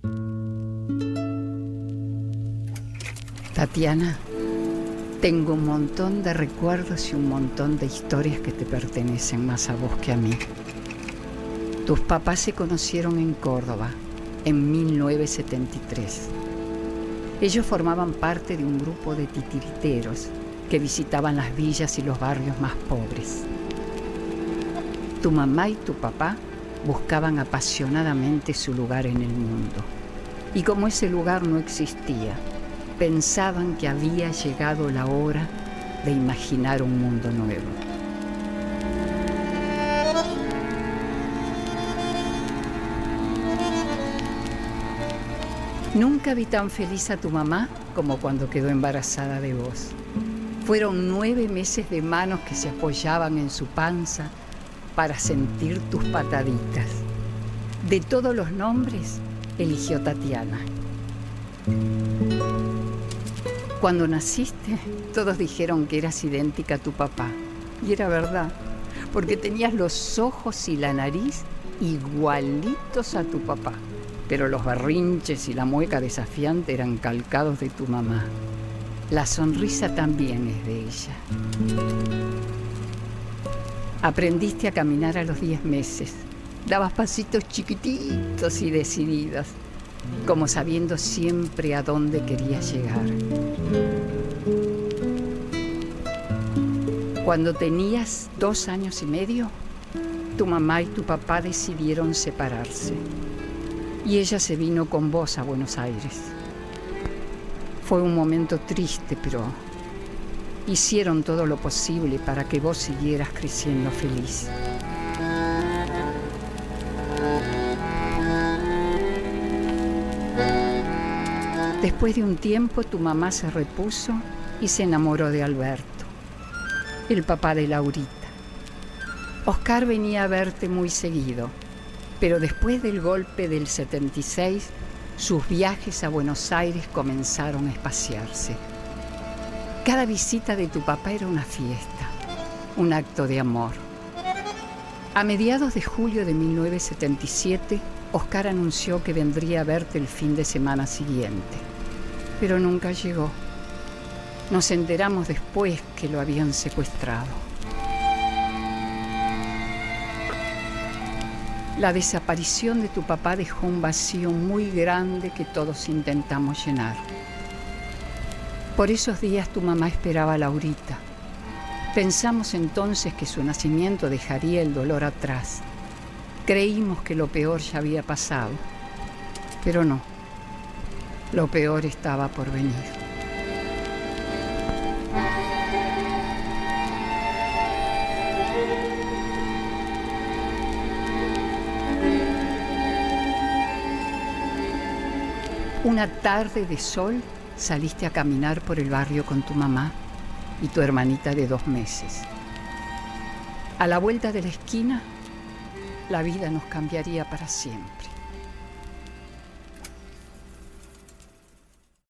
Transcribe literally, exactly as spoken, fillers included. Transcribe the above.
Tatiana, tengo un montón de recuerdos y un montón de historias que te pertenecen más a vos que a mí. Tus papás se conocieron en Córdoba en mil novecientos setenta y tres. Ellos formaban parte de un grupo de titiriteros que visitaban las villas y los barrios más pobres. Tu mamá y tu papá buscaban apasionadamente su lugar en el mundo. Y como ese lugar no existía, pensaban que había llegado la hora de imaginar un mundo nuevo. Nunca vi tan feliz a tu mamá como cuando quedó embarazada de vos. Fueron nueve meses de manos que se apoyaban en su panza para sentir tus pataditas. De todos los nombres, eligió Tatiana. Cuando naciste, todos dijeron que eras idéntica a tu papá. Y era verdad, porque tenías los ojos y la nariz igualitos a tu papá. Pero los berrinches y la mueca desafiante eran calcados de tu mamá. La sonrisa también es de ella. Aprendiste a caminar a los diez meses. Dabas pasitos chiquititos y decididos, como sabiendo siempre a dónde querías llegar. Cuando tenías dos años y medio, tu mamá y tu papá decidieron separarse. Y ella se vino con vos a Buenos Aires. Fue un momento triste, pero hicieron todo lo posible para que vos siguieras creciendo feliz. Después de un tiempo, tu mamá se repuso y se enamoró de Alberto, el papá de Laurita. Oscar venía a verte muy seguido, pero después del golpe del setenta y seis, sus viajes a Buenos Aires comenzaron a espaciarse. Cada visita de tu papá era una fiesta, un acto de amor. A mediados de julio de mil novecientos setenta y siete, Oscar anunció que vendría a verte el fin de semana siguiente, pero nunca llegó. Nos enteramos después que lo habían secuestrado. La desaparición de tu papá dejó un vacío muy grande que todos intentamos llenar. Por esos días tu mamá esperaba a Laurita. Pensamos entonces que su nacimiento dejaría el dolor atrás. Creímos que lo peor ya había pasado, pero no. Lo peor estaba por venir. Una tarde de sol saliste a caminar por el barrio con tu mamá y tu hermanita de dos meses. A la vuelta de la esquina, la vida nos cambiaría para siempre.